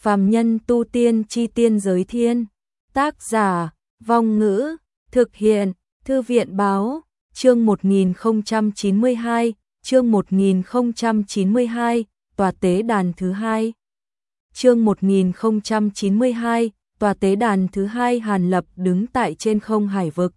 Phàm nhân tu tiên chi tiên giới thiên. Tác giả, Vong Ngữ, thực hiện, Thư viện báo, chương 1092, chương 1092, tòa tế đàn thứ hai. Chương 1092, tòa tế đàn thứ hai. Hàn Lập đứng tại trên không hải vực.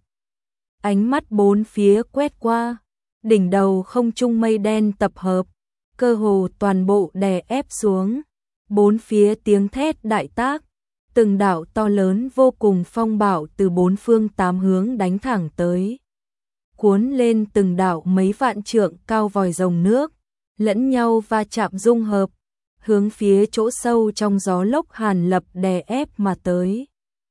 Ánh mắt bốn phía quét qua, đỉnh đầu không trung mây đen tập hợp, cơ hồ toàn bộ đè ép xuống. Bốn phía tiếng thét đại tác, từng đạo to lớn vô cùng phong bạo từ bốn phương tám hướng đánh thẳng tới. Cuốn lên từng đạo mấy vạn trượng cao vòi rồng nước, lẫn nhau va chạm dung hợp, hướng phía chỗ sâu trong gió lốc Hàn Lập đè ép mà tới.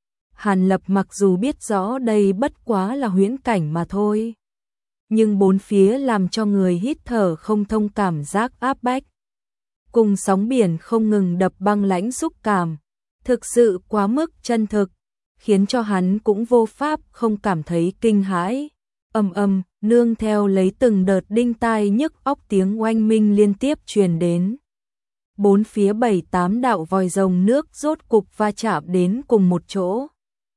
Hàn Lập mặc dù biết rõ đây bất quá là huyễn cảnh mà thôi, nhưng bốn phía làm cho người hít thở không thông cảm giác áp bách. Cùng sóng biển không ngừng đập băng lãnh xúc cảm, thực sự quá mức chân thực, khiến cho hắn cũng vô pháp không cảm thấy kinh hãi. Ầm ầm, nương theo lấy từng đợt đinh tai nhức óc tiếng oanh minh liên tiếp truyền đến. Bốn phía 7-8 đạo vòi rồng nước rốt cục va chạm đến cùng một chỗ,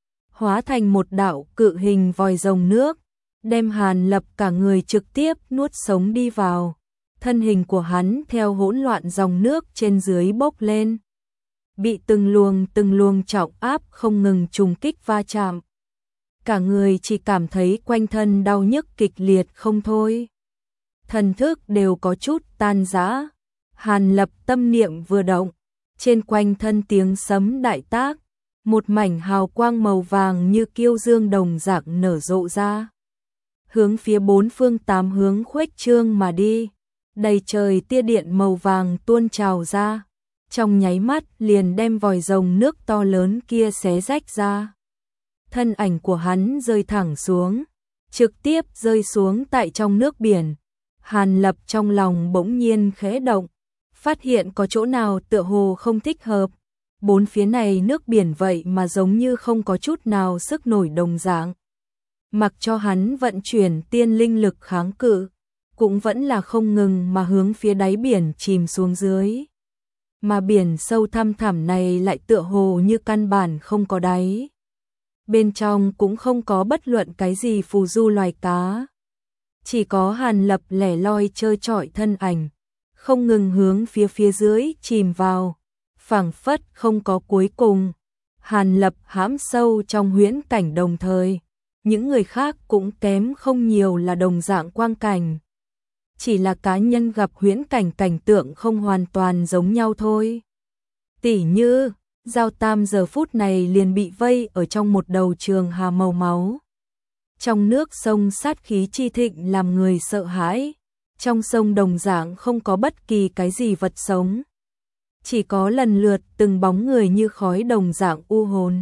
hóa thành một đạo cự hình vòi rồng nước, đem Hàn Lập cả người trực tiếp nuốt sống đi vào. Thân hình của hắn theo hỗn loạn dòng nước trên dưới bốc lên, bị từng luồng trọng áp không ngừng trùng kích va chạm. Cả người chỉ cảm thấy quanh thân đau nhức kịch liệt không thôi. Thần thức đều có chút tan rã. Hàn Lập tâm niệm vừa động, trên quanh thân tiếng sấm đại tác, một mảnh hào quang màu vàng như kiêu dương đồng dạng nở rộ ra, hướng phía bốn phương tám hướng khuếch trương mà đi. Đầy trời tia điện màu vàng tuôn trào ra, trong nháy mắt liền đem vòi rồng nước to lớn kia xé rách ra. Thân ảnh của hắn rơi thẳng xuống, trực tiếp rơi xuống tại trong nước biển. Hàn Lập trong lòng bỗng nhiên khẽ động, phát hiện có chỗ nào tựa hồ không thích hợp. Bốn phía này nước biển vậy mà giống như không có chút nào sức nổi đồng dạng. Mặc cho hắn vận chuyển tiên linh lực kháng cự, cũng vẫn là không ngừng mà hướng phía đáy biển chìm xuống dưới. Mà biển sâu thăm thẳm này lại tựa hồ như căn bản không có đáy. Bên trong cũng không có bất luận cái gì phù du loài cá. Chỉ có Hàn Lập lẻ loi trơ trọi thân ảnh, không ngừng hướng phía dưới chìm vào, phảng phất không có cuối cùng. Hàn Lập hãm sâu trong huyễn cảnh đồng thời, những người khác cũng kém không nhiều là đồng dạng quang cảnh. Chỉ là cá nhân gặp huyễn cảnh cảnh tượng không hoàn toàn giống nhau thôi. Tỉ như, Giao Tam giờ phút này liền bị vây ở trong một đầu trường hà màu máu. Trong nước sông sát khí chi thịnh làm người sợ hãi. Trong sông đồng dạng không có bất kỳ cái gì vật sống. Chỉ có lần lượt từng bóng người như khói đồng dạng u hồn.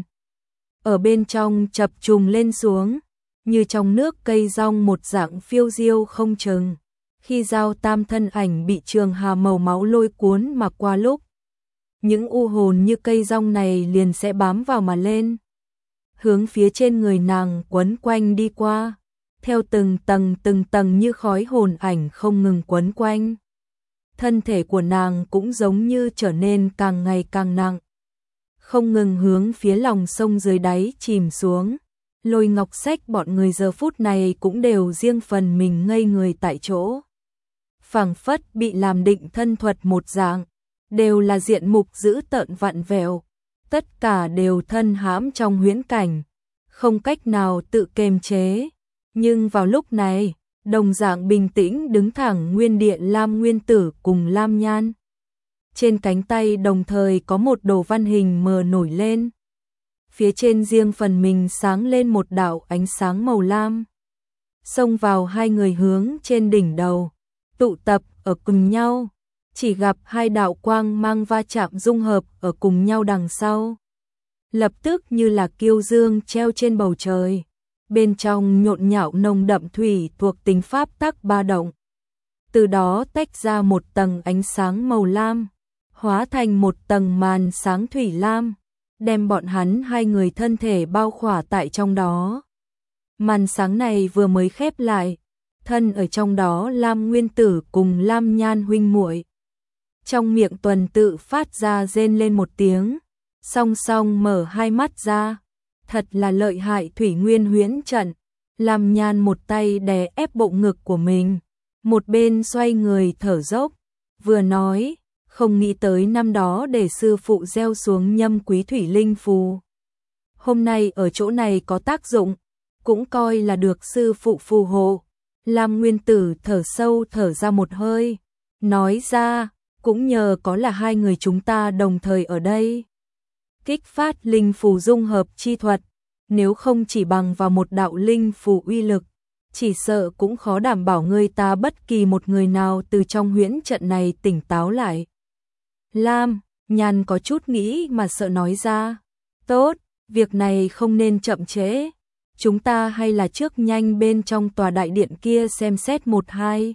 Ở bên trong chập trùng lên xuống, như trong nước cây rong một dạng phiêu diêu không chừng. Khi Giao Tam thân ảnh bị trường hà màu máu lôi cuốn mà qua lúc, những u hồn như cây rong này liền sẽ bám vào mà lên, hướng phía trên người nàng quấn quanh đi qua, theo từng tầng như khói hồn ảnh không ngừng quấn quanh. Thân thể của nàng cũng giống như trở nên càng ngày càng nặng, không ngừng hướng phía lòng sông dưới đáy chìm xuống. Lôi Ngọc Sách bọn người giờ phút này cũng đều riêng phần mình ngây người tại chỗ, phảng phất bị làm định thân thuật một dạng, đều là diện mục dữ tợn vặn vẹo, tất cả đều thân hãm trong huyễn cảnh, không cách nào tự kiềm chế. Nhưng vào lúc này, đồng dạng bình tĩnh đứng thẳng nguyên địa Lam Nguyên Tử cùng Lam Nhan. Trên cánh tay đồng thời có một đồ văn hình mờ nổi lên. Phía trên riêng phần mình sáng lên một đạo ánh sáng màu lam, xông vào hai người hướng trên đỉnh đầu, tụ tập ở cùng nhau. Chỉ gặp hai đạo quang mang va chạm dung hợp ở cùng nhau đằng sau, lập tức như là kiêu dương treo trên bầu trời. Bên trong nhộn nhạo nồng đậm thủy thuộc tính pháp tắc ba động, từ đó tách ra một tầng ánh sáng màu lam, hóa thành một tầng màn sáng thủy lam, đem bọn hắn hai người thân thể bao khỏa tại trong đó. Màn sáng này vừa mới khép lại, thân ở trong đó Lam Nguyên Tử cùng Lam Nhan huynh muội trong miệng tuần tự phát ra rên lên một tiếng, song song mở hai mắt ra. Thật là lợi hại Thủy Nguyên huyễn trận. Lam Nhan một tay đè ép bộ ngực của mình, một bên xoay người thở dốc, vừa nói, không nghĩ tới năm đó để sư phụ gieo xuống Nhâm Quý Thủy Linh phù. Hôm nay ở chỗ này có tác dụng, cũng coi là được sư phụ phù hộ. Lam Nguyên Tử thở sâu thở ra một hơi, nói ra, cũng nhờ có là hai người chúng ta đồng thời ở đây. Kích phát linh phù dung hợp chi thuật, nếu không chỉ bằng vào một đạo linh phù uy lực, chỉ sợ cũng khó đảm bảo người ta bất kỳ một người nào từ trong huyễn trận này tỉnh táo lại. Lam Nhan có chút nghĩ mà sợ nói ra, tốt, việc này không nên chậm trễ, chúng ta hay là trước nhanh bên trong tòa đại điện kia xem xét một hai.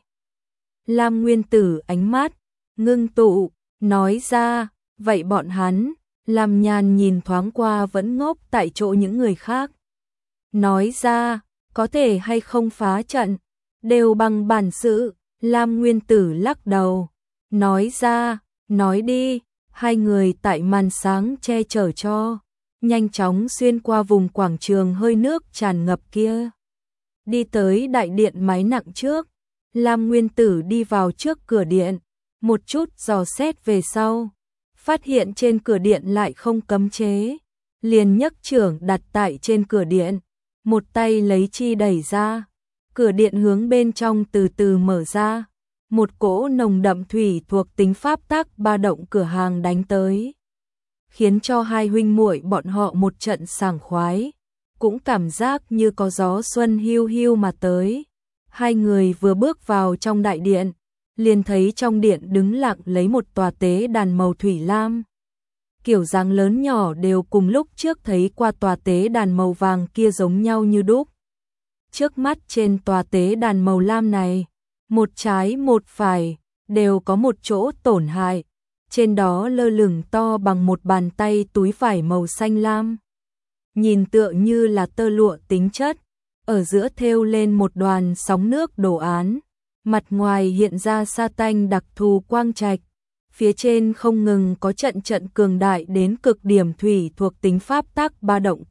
Lam Nguyên Tử ánh mắt ngưng tụ, nói ra, vậy bọn hắn. Lam Nhan nhìn thoáng qua vẫn ngốc tại chỗ những người khác, nói ra, có thể hay không phá trận, đều bằng bản sự. Lam Nguyên Tử lắc đầu, nói ra, nói đi. Hai người tại màn sáng che chở cho, nhanh chóng xuyên qua vùng quảng trường hơi nước tràn ngập kia, đi tới đại điện máy nặng trước. Lam Nguyên Tử đi vào trước cửa điện, một chút dò xét về sau, phát hiện trên cửa điện lại không cấm chế, liền nhấc chưởng đặt tại trên cửa điện, một tay lấy chi đẩy ra, cửa điện hướng bên trong từ từ mở ra, một cỗ nồng đậm thủy thuộc tính pháp tắc ba động cửa hàng đánh tới, khiến cho hai huynh muội bọn họ một trận sảng khoái, cũng cảm giác như có gió xuân hiu hiu mà tới. Hai người vừa bước vào trong đại điện, liền thấy trong điện đứng lặng lấy một tòa tế đàn màu thủy lam. Kiểu dáng lớn nhỏ đều cùng lúc trước thấy qua tòa tế đàn màu vàng kia giống nhau như đúc. Trước mắt trên tòa tế đàn màu lam này, một trái một phải, đều có một chỗ tổn hại. Trên đó lơ lửng to bằng một bàn tay túi vải màu xanh lam. Nhìn tựa như là tơ lụa tính chất, ở giữa thêu lên một đoàn sóng nước đồ án. Mặt ngoài hiện ra sa tanh đặc thù quang trạch, phía trên không ngừng có trận trận cường đại đến cực điểm thủy thuộc tính pháp tắc ba động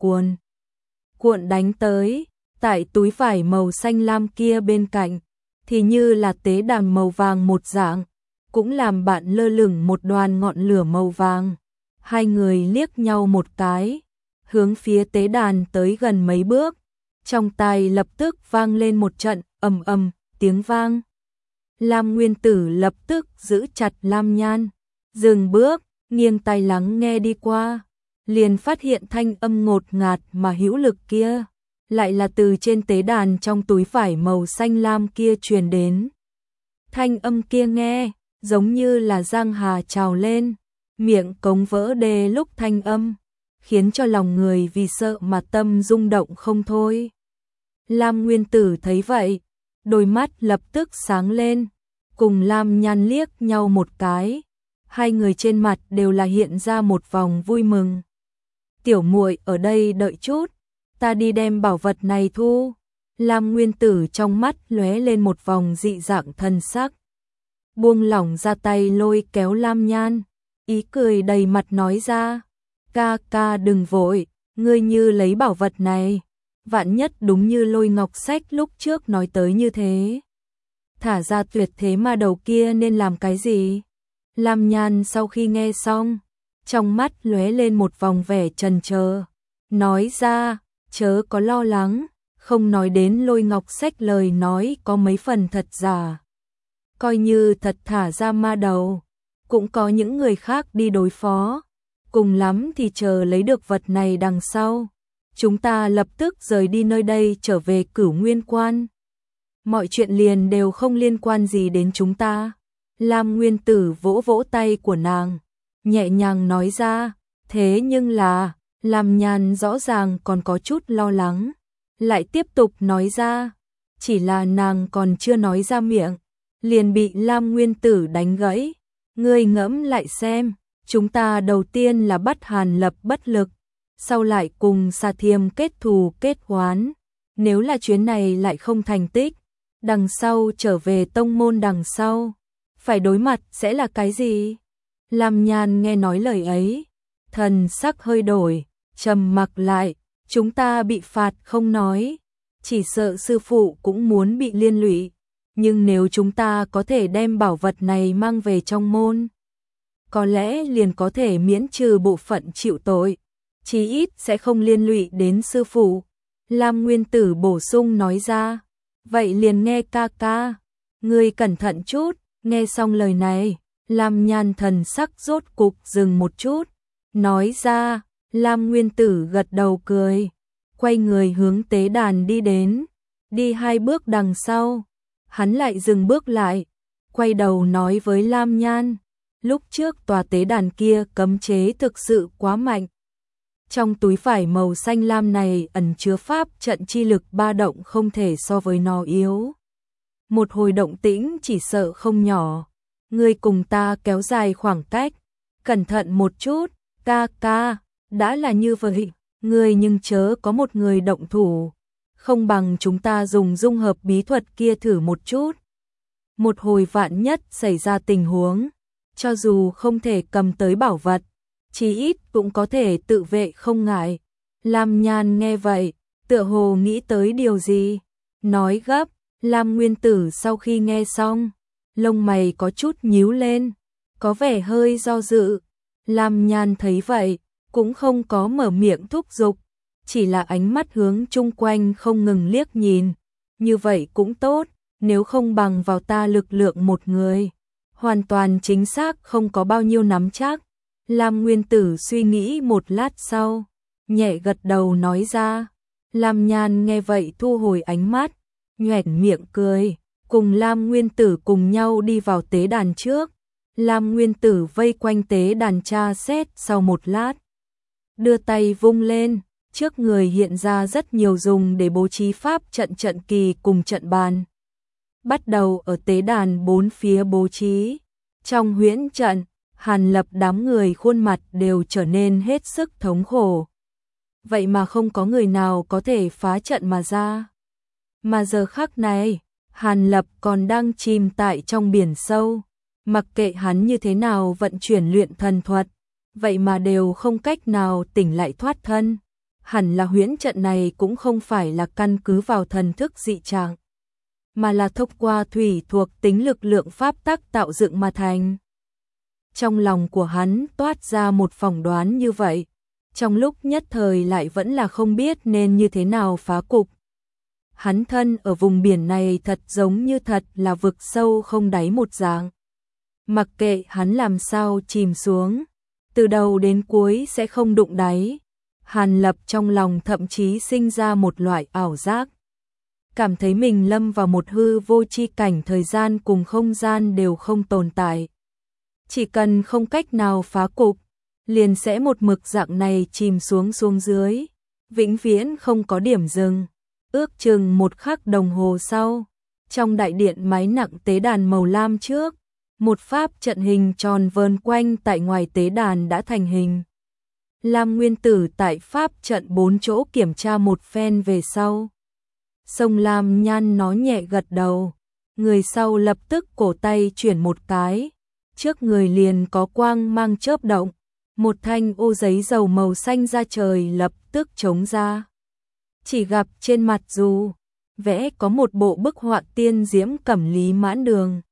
cuộn đánh tới. Tại túi vải màu xanh lam kia bên cạnh, thì như là tế đàn màu vàng một dạng, cũng làm bạn lơ lửng một đoàn ngọn lửa màu vàng. Hai người liếc nhau một cái, hướng phía tế đàn tới gần mấy bước, trong tai lập tức vang lên một trận ầm ầm tiếng vang. Lam Nguyên Tử lập tức giữ chặt Lam Nhan, dừng bước, nghiêng tai lắng nghe đi qua, liền phát hiện thanh âm ngột ngạt mà hữu lực kia, lại là từ trên tế đàn trong túi vải màu xanh lam kia truyền đến. Thanh âm kia nghe, giống như là giang hà trào lên, miệng cống vỡ đê lúc thanh âm, khiến cho lòng người vì sợ mà tâm rung động không thôi. Lam Nguyên Tử thấy vậy, đôi mắt lập tức sáng lên, cùng Lam Nhan liếc nhau một cái, hai người trên mặt đều là hiện ra một vòng vui mừng. Tiểu muội ở đây đợi chút, ta đi đem bảo vật này thu. Lam Nguyên Tử trong mắt lóe lên một vòng dị dạng thần sắc, buông lỏng ra tay lôi kéo Lam Nhan, ý cười đầy mặt nói ra, ca ca đừng vội, ngươi như lấy bảo vật này, vạn nhất đúng như Lôi Ngọc Sách lúc trước nói tới như thế, thả ra tuyệt thế ma đầu kia nên làm cái gì? Lam Nhan sau khi nghe xong, trong mắt lóe lên một vòng vẻ chần chờ, nói ra, chớ có lo lắng, không nói đến Lôi Ngọc Sách lời nói có mấy phần thật giả. Coi như thật thả ra ma đầu, cũng có những người khác đi đối phó, cùng lắm thì chờ lấy được vật này đằng sau. Chúng ta lập tức rời đi nơi đây trở về Cửu Nguyên Quan. Mọi chuyện liền đều không liên quan gì đến chúng ta. Lam Nguyên Tử vỗ vỗ tay của nàng, nhẹ nhàng nói ra, thế nhưng là, Lam Nhan rõ ràng còn có chút lo lắng, lại tiếp tục nói ra, chỉ là nàng còn chưa nói ra miệng, liền bị Lam Nguyên Tử đánh gãy. Ngươi ngẫm lại xem, chúng ta đầu tiên là bắt Hàn Lập bất lực, sau lại cùng Sa Thiêm kết thù kết oán, nếu là chuyến này lại không thành tích, đằng sau trở về tông môn đằng sau, phải đối mặt sẽ là cái gì? Lam Nhan nghe nói lời ấy, thần sắc hơi đổi, trầm mặc lại, chúng ta bị phạt không nói, chỉ sợ sư phụ cũng muốn bị liên lụy, nhưng nếu chúng ta có thể đem bảo vật này mang về trong môn, có lẽ liền có thể miễn trừ bộ phận chịu tội, chí ít sẽ không liên lụy đến sư phụ. Lam Nguyên Tử bổ sung nói ra, vậy liền nghe ca ca, ngươi cẩn thận chút. Nghe xong lời này, Lam Nhan thần sắc rốt cục dừng một chút, nói ra. Lam Nguyên Tử gật đầu cười, quay người hướng tế đàn đi đến, đi 2 bước đằng sau, hắn lại dừng bước lại, quay đầu nói với Lam Nhan, lúc trước tòa tế đàn kia cấm chế thực sự quá mạnh. Trong túi vải màu xanh lam này ẩn chứa pháp trận chi lực ba động không thể so với nó yếu. Một hồi động tĩnh chỉ sợ không nhỏ, ngươi cùng ta kéo dài khoảng cách, cẩn thận một chút, ca ca, đã là như vậy, ngươi nhưng chớ có một người động thủ, không bằng chúng ta dùng dung hợp bí thuật kia thử một chút. Một hồi vạn nhất xảy ra tình huống, cho dù không thể cầm tới bảo vật, chí ít cũng có thể tự vệ không ngại. Lam Nhan nghe vậy, tựa hồ nghĩ tới điều gì, nói gấp. Lam Nguyên Tử sau khi nghe xong, lông mày có chút nhíu lên, có vẻ hơi do dự. Lam Nhan thấy vậy, cũng không có mở miệng thúc giục, chỉ là ánh mắt hướng chung quanh không ngừng liếc nhìn. Như vậy cũng tốt, nếu không bằng vào ta lực lượng một người, hoàn toàn chính xác không có bao nhiêu nắm chắc. Lam Nguyên Tử suy nghĩ một lát sau, nhẹ gật đầu nói ra. Lam Nhan nghe vậy thu hồi ánh mắt, nhoẻn miệng cười, cùng Lam Nguyên Tử cùng nhau đi vào tế đàn trước. Lam Nguyên Tử vây quanh tế đàn tra xét sau một lát, đưa tay vung lên, trước người hiện ra rất nhiều dùng để bố trí pháp trận trận kỳ cùng trận bàn. Bắt đầu ở tế đàn 4 phía bố trí. Trong huyễn trận, Hàn Lập đám người khuôn mặt đều trở nên hết sức thống khổ. Vậy mà không có người nào có thể phá trận mà ra. Mà giờ khắc này, Hàn Lập còn đang chìm tại trong biển sâu. Mặc kệ hắn như thế nào vận chuyển luyện thần thuật, vậy mà đều không cách nào tỉnh lại thoát thân. Hẳn là huyễn trận này cũng không phải là căn cứ vào thần thức dị trạng, mà là thông qua thủy thuộc tính lực lượng pháp tắc tạo dựng mà thành. Trong lòng của hắn toát ra một phỏng đoán như vậy, trong lúc nhất thời lại vẫn là không biết nên như thế nào phá cục. Hắn thân ở vùng biển này thật giống như thật là vực sâu không đáy một dạng. Mặc kệ hắn làm sao chìm xuống, từ đầu đến cuối sẽ không đụng đáy. Hàn Lập trong lòng thậm chí sinh ra một loại ảo giác, cảm thấy mình lâm vào một hư vô chi cảnh, thời gian cùng không gian đều không tồn tại. Chỉ cần không cách nào phá cục, liền sẽ một mực dạng này chìm xuống dưới, vĩnh viễn không có điểm dừng. Ước chừng 1 khắc đồng hồ sau, trong đại điện máy nặng tế đàn màu lam trước, một pháp trận hình tròn vờn quanh tại ngoài tế đàn đã thành hình. Lam Nguyên Tử tại pháp trận 4 chỗ kiểm tra một phen về sau. Sông Lam Nhan nó nhẹ gật đầu, người sau lập tức cổ tay chuyển một cái, trước người liền có quang mang chớp động, một thanh ô giấy dầu màu xanh da trời lập tức chống ra. Chỉ gặp trên mặt dù vẽ có một bộ bức họa tiên diễm cẩm lý mãn đường.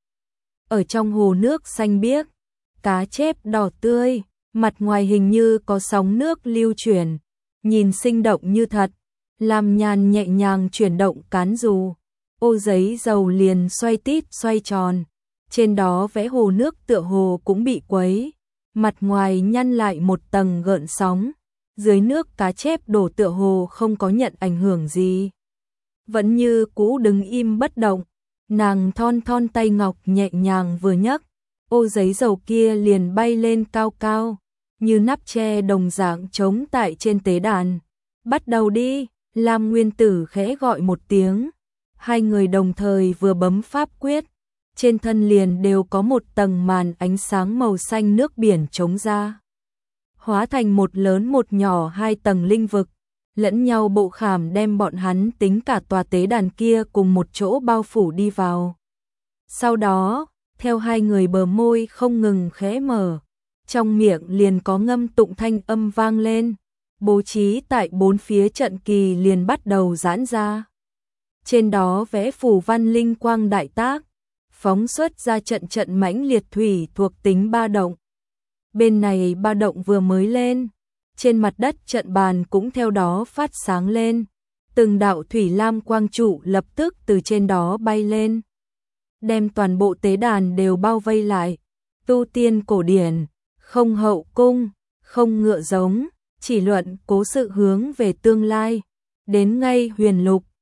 Ở trong hồ nước xanh biếc, cá chép đỏ tươi, mặt ngoài hình như có sóng nước lưu chuyển, nhìn sinh động như thật. Lam Nhan nhẹ nhàng chuyển động cán dù, ô giấy dầu liền xoay tít xoay tròn, trên đó vẽ hồ nước tựa hồ cũng bị quấy, mặt ngoài nhăn lại một tầng gợn sóng, dưới nước cá chép đổ tựa hồ không có nhận ảnh hưởng gì, vẫn như cũ đứng im bất động. Nàng thon thon tay ngọc nhẹ nhàng vừa nhấc, ô giấy dầu kia liền bay lên cao cao, như nắp tre đồng dạng trống tại trên tế đàn. Bắt đầu đi. Lam Nguyên Tử khẽ gọi một tiếng, hai người đồng thời vừa bấm pháp quyết, trên thân liền đều có một tầng màn ánh sáng màu xanh nước biển trống ra, hóa thành một lớn một nhỏ 2 tầng linh vực, lẫn nhau bộ khảm đem bọn hắn tính cả tòa tế đàn kia cùng một chỗ bao phủ đi vào. Sau đó, theo hai người bờ môi không ngừng khẽ mở, trong miệng liền có ngâm tụng thanh âm vang lên. Bố trí tại bốn phía trận kỳ liền bắt đầu giãn ra. Trên đó vẽ phù văn linh quang đại tác, phóng xuất ra trận trận mãnh liệt thủy thuộc tính ba động. Bên này ba động vừa mới lên, trên mặt đất trận bàn cũng theo đó phát sáng lên. Từng đạo thủy lam quang trụ lập tức từ trên đó bay lên, đem toàn bộ tế đàn đều bao vây lại. Tu tiên cổ điển, không hậu cung, không ngựa giống, chỉ luận cố sự hướng về tương lai. Đến ngay huyền lục,